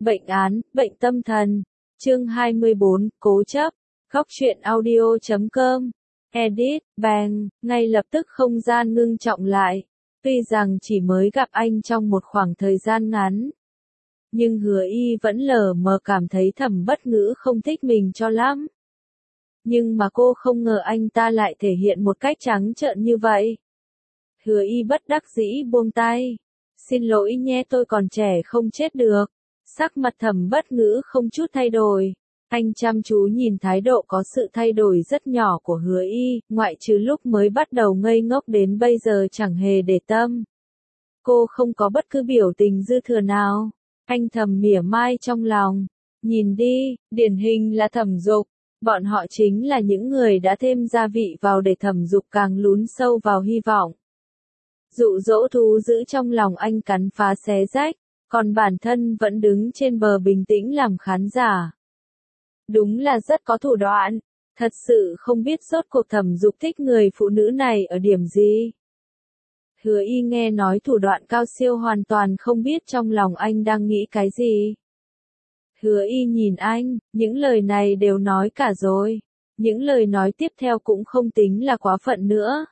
Bệnh án, bệnh tâm thần. Chương 24, cố chấp. Góc truyện audio.com. Edit, bang, ngay lập tức không gian ngưng trọng lại. Tuy rằng chỉ mới gặp anh trong một khoảng thời gian ngắn, nhưng Hứa Y vẫn lờ mờ cảm thấy Thẩm Bất Ngữ không thích mình cho lắm. Nhưng mà cô không ngờ anh ta lại thể hiện một cách trắng trợn như vậy. Hứa Y bất đắc dĩ buông tay. Xin lỗi nhé, tôi còn trẻ không chết được. Sắc mặt Thẩm Bất Ngữ không chút thay đổi. Anh chăm chú nhìn thái độ có sự thay đổi rất nhỏ của Hứa Y, ngoại trừ lúc mới bắt đầu ngây ngốc đến bây giờ chẳng hề để tâm. Cô không có bất cứ biểu tình dư thừa nào. Anh thầm mỉa mai trong lòng. Nhìn đi, điển hình là Thẩm Dục. Bọn họ chính là những người đã thêm gia vị vào để Thẩm Dục càng lún sâu vào hy vọng. Dụ dỗ thú giữ trong lòng anh cắn phá xé rách, còn bản thân vẫn đứng trên bờ bình tĩnh làm khán giả. Đúng là rất có thủ đoạn, thật sự không biết rốt cuộc Thẩm Dục thích người phụ nữ này ở điểm gì. Hứa Y nghe nói thủ đoạn cao siêu hoàn toàn không biết trong lòng anh đang nghĩ cái gì. Hứa Y nhìn anh, những lời này đều nói cả rồi. Những lời nói tiếp theo cũng không tính là quá phận nữa.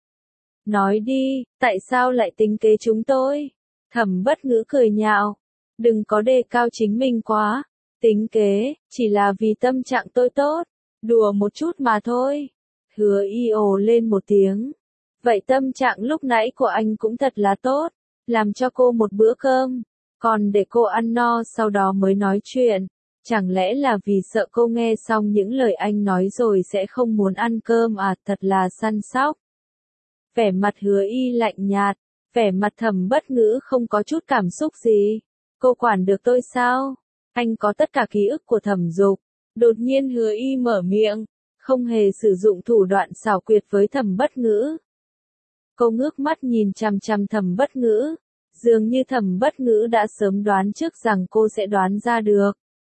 Nói đi, tại sao lại tính kế chúng tôi? Thẩm Bất Ngữ cười nhạo. Đừng có đề cao chính mình quá. Tính kế, chỉ là vì tâm trạng tôi tốt. Đùa một chút mà thôi. Hứa Y ồ lên một tiếng. Vậy tâm trạng lúc nãy của anh cũng thật là tốt. Làm cho cô một bữa cơm. Còn để cô ăn no sau đó mới nói chuyện. Chẳng lẽ là vì sợ cô nghe xong những lời anh nói rồi sẽ không muốn ăn cơm à? Thật là săn sóc. Vẻ mặt Hứa Y lạnh nhạt. Vẻ mặt Thẩm Bất Ngữ không có chút cảm xúc gì. Cô quản được tôi sao? Anh có tất cả ký ức của Thẩm Dục. Đột nhiên Hứa Y mở miệng. Không hề sử dụng thủ đoạn xảo quyệt với Thẩm Bất Ngữ. Cô ngước mắt nhìn chằm chằm Thẩm Bất Ngữ. Dường như Thẩm Bất Ngữ đã sớm đoán trước rằng cô sẽ đoán ra được.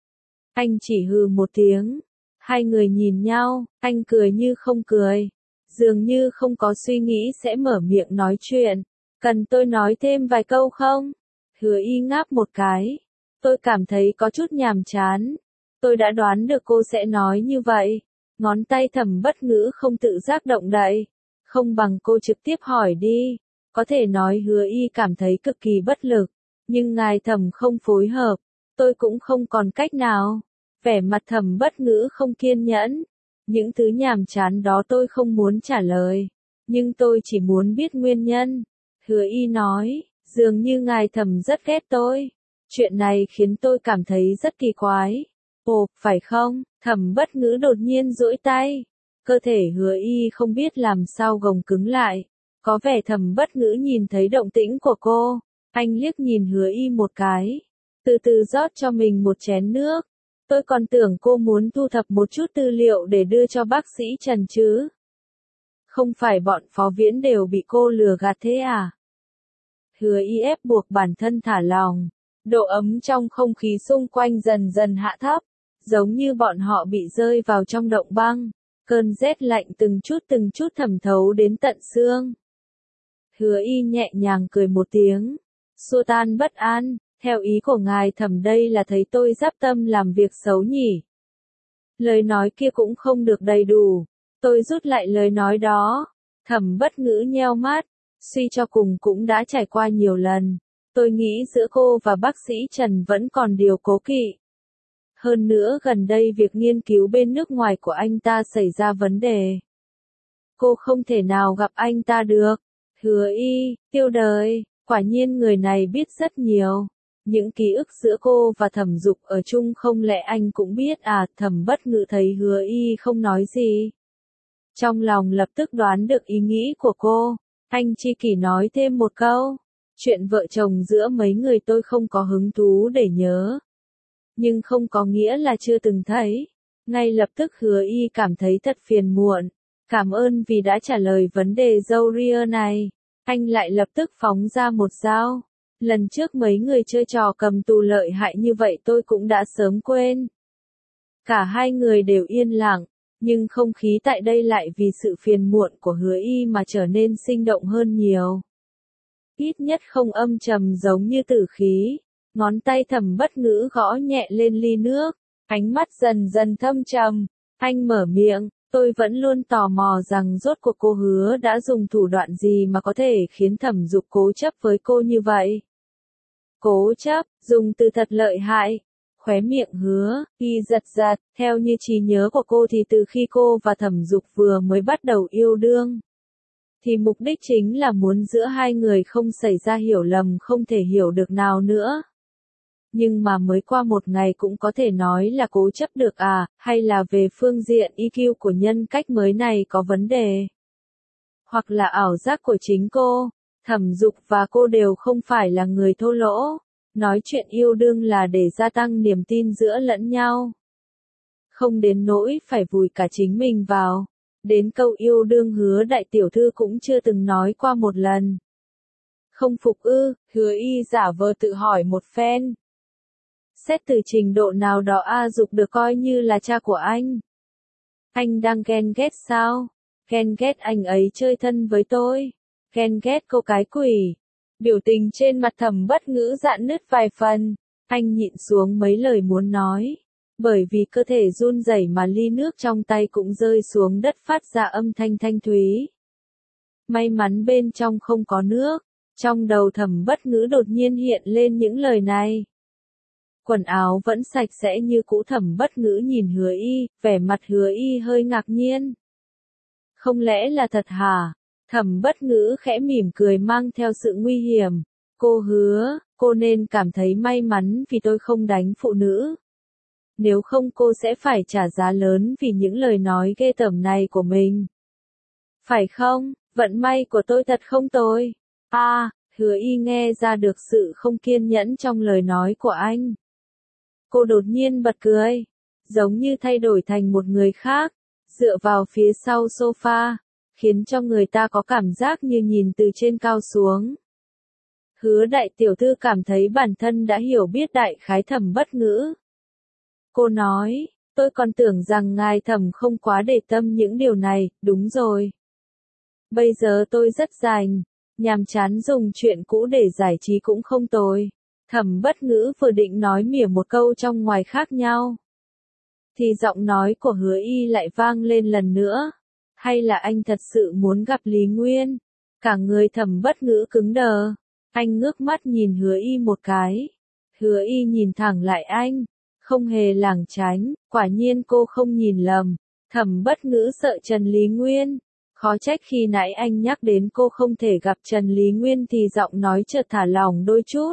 Anh chỉ hừ một tiếng. Hai người nhìn nhau, anh cười như không cười. Dường như không có suy nghĩ sẽ mở miệng nói chuyện. Cần tôi nói thêm vài câu không? Hứa Y ngáp một cái. Tôi cảm thấy có chút nhàm chán. Tôi đã đoán được cô sẽ nói như vậy. Ngón tay Thẩm Bất Ngữ không tự giác động đậy. Không bằng cô trực tiếp hỏi đi. Có thể nói Hứa Y cảm thấy cực kỳ bất lực. Nhưng ngài Thẩm không phối hợp. Tôi cũng không còn cách nào. Vẻ mặt Thẩm Bất Ngữ không kiên nhẫn. Những thứ nhàm chán đó tôi không muốn trả lời. Nhưng tôi chỉ muốn biết nguyên nhân. Hứa Y nói, dường như ngài Thẩm rất ghét tôi. Chuyện này khiến tôi cảm thấy rất kỳ quái. Ồ, phải không? Thẩm Bất Ngữ đột nhiên duỗi tay. Cơ thể Hứa Y không biết làm sao gồng cứng lại. Có vẻ Thẩm Bất Ngữ nhìn thấy động tĩnh của cô. Anh liếc nhìn Hứa Y một cái. Từ từ rót cho mình một chén nước. Tôi còn tưởng cô muốn thu thập một chút tư liệu để đưa cho bác sĩ Trần chứ. Không phải bọn phó viễn đều bị cô lừa gạt thế à? Hứa Y ép buộc bản thân thả lỏng. Độ ấm trong không khí xung quanh dần dần hạ thấp. Giống như bọn họ bị rơi vào trong động băng. Cơn rét lạnh từng chút thẩm thấu đến tận xương. Hứa Y nhẹ nhàng cười một tiếng. Xua tan bất an. Theo ý của ngài Thẩm đây là thấy tôi dáp tâm làm việc xấu nhỉ? Lời nói kia cũng không được đầy đủ. Tôi rút lại lời nói đó. Thẩm Bất Ngữ nheo mắt. Suy cho cùng cũng đã trải qua nhiều lần. Tôi nghĩ giữa cô và bác sĩ Trần vẫn còn điều cố kỵ. Hơn nữa gần đây việc nghiên cứu bên nước ngoài của anh ta xảy ra vấn đề. Cô không thể nào gặp anh ta được. Hứa Y, Tiêu Đời, quả nhiên người này biết rất nhiều. Những ký ức giữa cô và Thẩm Dục ở chung không lẽ anh cũng biết à? Thẩm Bất Ngữ thấy Hứa Y không nói gì. Trong lòng lập tức đoán được ý nghĩ của cô. Anh chi kỷ nói thêm một câu. Chuyện vợ chồng giữa mấy người tôi không có hứng thú để nhớ. Nhưng không có nghĩa là chưa từng thấy. Ngay lập tức Hứa Y cảm thấy thật phiền muộn. Cảm ơn vì đã trả lời vấn đề râu ria này. Anh lại lập tức phóng ra một dao. Lần trước mấy người chơi trò cầm tù lợi hại như vậy tôi cũng đã sớm quên. Cả hai người đều yên lặng, nhưng không khí tại đây lại vì sự phiền muộn của Hứa Y mà trở nên sinh động hơn nhiều. Ít nhất không âm trầm giống như tử khí. Ngón tay Thẩm Bất Ngữ gõ nhẹ lên ly nước, ánh mắt dần dần thâm trầm. Anh mở miệng, tôi vẫn luôn tò mò rằng rốt cuộc cô Hứa đã dùng thủ đoạn gì mà có thể khiến Thẩm Dục cố chấp với cô như vậy. Cố chấp, dùng từ thật lợi hại. Khóe miệng Hứa Y giật giật, theo như trí nhớ của cô thì từ khi cô và Thẩm Dục vừa mới bắt đầu yêu đương, thì mục đích chính là muốn giữa hai người không xảy ra hiểu lầm không thể hiểu được nào nữa. Nhưng mà mới qua một ngày cũng có thể nói là cố chấp được à, hay là về phương diện EQ của nhân cách mới này có vấn đề? Hoặc là ảo giác của chính cô? Thẩm Dục và cô đều không phải là người thô lỗ. Nói chuyện yêu đương là để gia tăng niềm tin giữa lẫn nhau. Không đến nỗi phải vùi cả chính mình vào. Đến câu yêu đương Hứa đại tiểu thư cũng chưa từng nói qua một lần. Không phục ư? Hứa Y giả vờ tự hỏi một phen. Xét từ trình độ nào đó A Dục được coi như là cha của anh. Anh đang ghen ghét sao? Ghen ghét anh ấy chơi thân với tôi. Ghen ghét cô cái quỷ. Biểu tình trên mặt Thẩm Bất Ngữ rạn nứt vài phần. Anh nhịn xuống mấy lời muốn nói. Bởi vì cơ thể run rẩy mà ly nước trong tay cũng rơi xuống đất phát ra âm thanh thanh thúy. May mắn bên trong không có nước. Trong đầu Thẩm Bất Ngữ đột nhiên hiện lên những lời này. Quần áo vẫn sạch sẽ như cũ. Thẩm Bất Ngữ nhìn Hứa Y, vẻ mặt Hứa Y hơi ngạc nhiên. Không lẽ là thật hả? Thẩm Bất Ngữ khẽ mỉm cười mang theo sự nguy hiểm. Cô Hứa, cô nên cảm thấy may mắn vì tôi không đánh phụ nữ. Nếu không cô sẽ phải trả giá lớn vì những lời nói ghê tởm này của mình. Phải không? Vận may của tôi thật không tồi. Hứa Y nghe ra được sự không kiên nhẫn trong lời nói của anh. Cô đột nhiên bật cười, giống như thay đổi thành một người khác, dựa vào phía sau sofa, khiến cho người ta có cảm giác như nhìn từ trên cao xuống. Hứa đại tiểu thư cảm thấy bản thân đã hiểu biết đại khái Thẩm Bất Ngữ. Cô nói, tôi còn tưởng rằng ngài Thẩm không quá để tâm những điều này, đúng rồi. Bây giờ tôi rất rảnh, nhàm chán dùng chuyện cũ để giải trí cũng không tồi. Thẩm Bất Ngữ vừa định nói mỉa một câu trong ngoài khác nhau, thì giọng nói của Hứa Y lại vang lên lần nữa. Hay là anh thật sự muốn gặp Lý Nguyên? Cả người Thẩm Bất Ngữ cứng đờ. Anh ngước mắt nhìn Hứa Y một cái. Hứa Y nhìn thẳng lại anh, không hề lảng tránh. Quả nhiên cô không nhìn lầm. Thẩm Bất Ngữ sợ Trần Lý Nguyên. Khó trách khi nãy anh nhắc đến cô không thể gặp Trần Lý Nguyên thì giọng nói chợt thả lỏng đôi chút.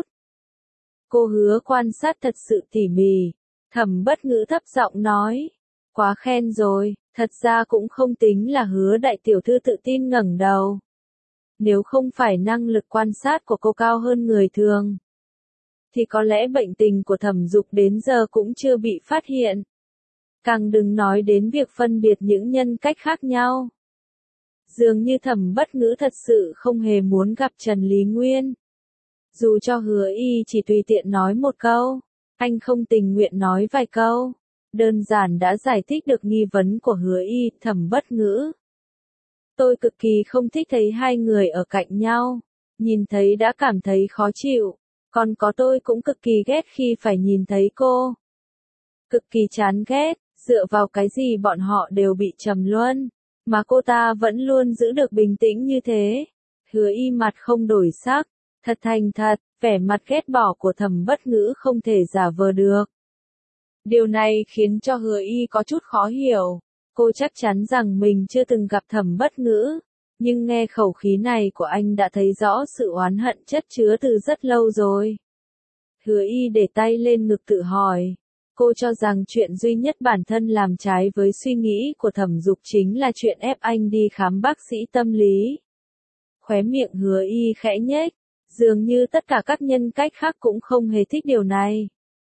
Cô Hứa quan sát thật sự tỉ mỉ. Thẩm Bất Ngữ thấp giọng nói. Quá khen rồi, thật ra cũng không tính là Hứa đại tiểu thư tự tin ngẩng đầu. Nếu không phải năng lực quan sát của cô cao hơn người thường, thì có lẽ bệnh tình của Thẩm Dục đến giờ cũng chưa bị phát hiện. Càng đừng nói đến việc phân biệt những nhân cách khác nhau. Dường như Thẩm Bất Ngữ thật sự không hề muốn gặp Trần Lý Nguyên. Dù cho Hứa Y chỉ tùy tiện nói một câu, anh không tình nguyện nói vài câu, đơn giản đã giải thích được nghi vấn của Hứa Y. Thẩm Bất Ngữ, tôi cực kỳ không thích thấy hai người ở cạnh nhau, nhìn thấy đã cảm thấy khó chịu, còn có tôi cũng cực kỳ ghét khi phải nhìn thấy cô. Cực kỳ chán ghét, dựa vào cái gì bọn họ đều bị trầm luân, mà cô ta vẫn luôn giữ được bình tĩnh như thế. Hứa Y mặt không đổi sắc, thật thành thật, vẻ mặt ghét bỏ của Thẩm Bất Ngữ không thể giả vờ được. Điều này khiến cho Hứa Y có chút khó hiểu. Cô chắc chắn rằng mình chưa từng gặp Thẩm Bất Ngữ, nhưng nghe khẩu khí này của anh đã thấy rõ sự oán hận chất chứa từ rất lâu rồi. Hứa Y để tay lên ngực tự hỏi. Cô cho rằng chuyện duy nhất bản thân làm trái với suy nghĩ của Thẩm Dục chính là chuyện ép anh đi khám bác sĩ tâm lý. Khóe miệng Hứa Y khẽ nhếch, dường như tất cả các nhân cách khác cũng không hề thích điều này.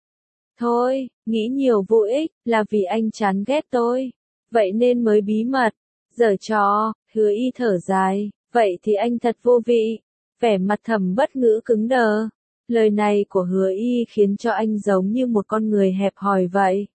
Thôi, nghĩ nhiều vô ích, là vì anh chán ghét tôi, vậy nên mới bí mật. Giở trò. Hứa Y thở dài, vậy thì anh thật vô vị. Vẻ mặt Thẩm Bất Ngữ cứng đờ. Lời này của Hứa Y khiến cho anh giống như một con người hẹp hòi vậy.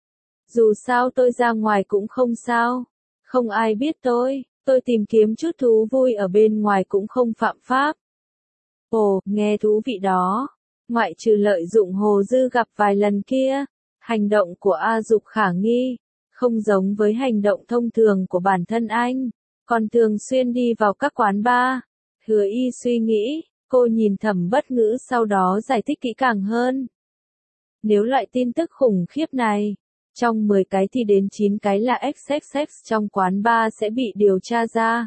Dù sao tôi ra ngoài cũng không sao. Không ai biết tôi tìm kiếm chút thú vui ở bên ngoài cũng không phạm pháp. Ồ, nghe thú vị đó. Ngoại trừ lợi dụng Hồ Dư gặp vài lần kia, hành động của A Dục khả nghi, không giống với hành động thông thường của bản thân anh, còn thường xuyên đi vào các quán bar. Hứa Y suy nghĩ, cô nhìn Thẩm Bất Ngữ sau đó giải thích kỹ càng hơn. Nếu loại tin tức khủng khiếp này, trong 10 cái thì đến 9 cái là XXX trong quán bar sẽ bị điều tra ra.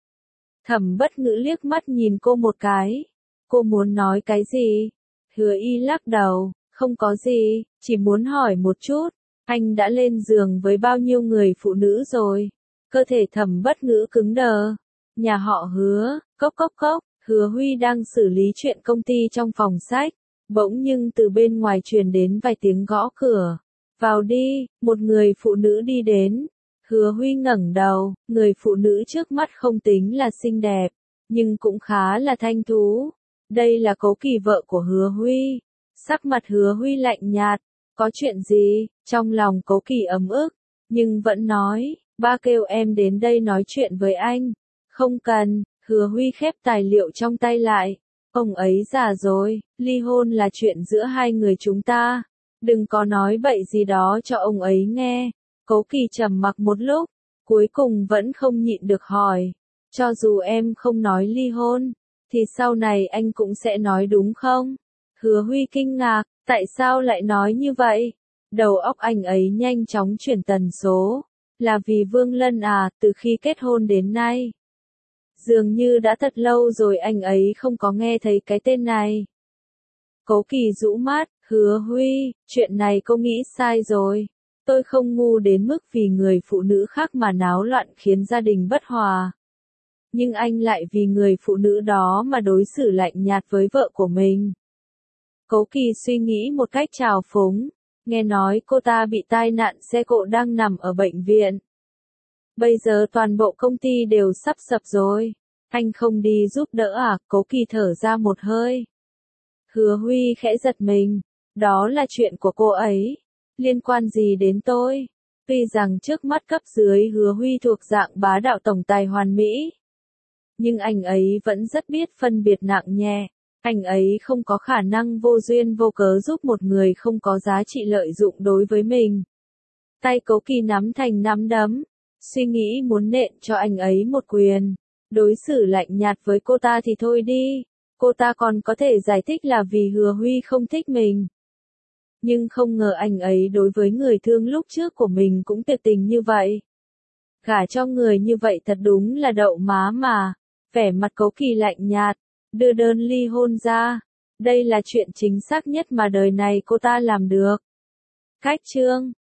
Thẩm Bất Ngữ liếc mắt nhìn cô một cái. Cô muốn nói cái gì? Hứa Y lắc đầu, không có gì, chỉ muốn hỏi một chút, anh đã lên giường với bao nhiêu người phụ nữ rồi? Cơ thể Thẩm Bất Ngữ cứng đờ. Nhà họ Hứa, cốc cốc cốc, Hứa Huy đang xử lý chuyện công ty trong phòng sách. Bỗng nhưng từ bên ngoài truyền đến vài tiếng gõ cửa. Vào đi, một người phụ nữ đi đến. Hứa Huy ngẩng đầu, người phụ nữ trước mắt không tính là xinh đẹp, nhưng cũng khá là thanh thú. Đây là Cố Kỳ vợ của Hứa Huy. Sắc mặt Hứa Huy lạnh nhạt, có chuyện gì? Trong lòng Cố Kỳ ấm ức, nhưng vẫn nói, ba kêu em đến đây nói chuyện với anh. Không cần, Hứa Huy khép tài liệu trong tay lại. Ông ấy già rồi, ly hôn là chuyện giữa hai người chúng ta. Đừng có nói bậy gì đó cho ông ấy nghe. Cố Kỳ trầm mặc một lúc, cuối cùng vẫn không nhịn được hỏi. Cho dù em không nói ly hôn, thì sau này anh cũng sẽ nói đúng không? Hứa Huy kinh ngạc, tại sao lại nói như vậy? Đầu óc anh ấy nhanh chóng chuyển tần số. Là vì Vương Lân à, từ khi kết hôn đến nay. Dường như đã thật lâu rồi anh ấy không có nghe thấy cái tên này. Cố Kỳ rũ mắt, Hứa Huy, chuyện này cô nghĩ sai rồi. Tôi không ngu đến mức vì người phụ nữ khác mà náo loạn khiến gia đình bất hòa. Nhưng anh lại vì người phụ nữ đó mà đối xử lạnh nhạt với vợ của mình. Cố Kỳ suy nghĩ một cách trào phúng, nghe nói cô ta bị tai nạn xe cộ đang nằm ở bệnh viện. Bây giờ toàn bộ công ty đều sắp sập rồi. Anh không đi giúp đỡ à? Cố Kỳ thở ra một hơi. Hứa Huy khẽ giật mình. Đó là chuyện của cô ấy. Liên quan gì đến tôi? Tuy rằng trước mắt cấp dưới Hứa Huy thuộc dạng bá đạo tổng tài hoàn mỹ. Nhưng anh ấy vẫn rất biết phân biệt nặng nhẹ. Anh ấy không có khả năng vô duyên vô cớ giúp một người không có giá trị lợi dụng đối với mình. Tay Cố Kỳ nắm thành nắm đấm. Suy nghĩ muốn nện cho anh ấy một quyền. Đối xử lạnh nhạt với cô ta thì thôi đi. Cô ta còn có thể giải thích là vì Hứa Huy không thích mình. Nhưng không ngờ anh ấy đối với người thương lúc trước của mình cũng tuyệt tình như vậy. Gả cho người như vậy thật đúng là đậu má mà. Vẻ mặt Cố Kỳ lạnh nhạt, đưa đơn ly hôn ra. Đây là chuyện chính xác nhất mà đời này cô ta làm được. Cách chương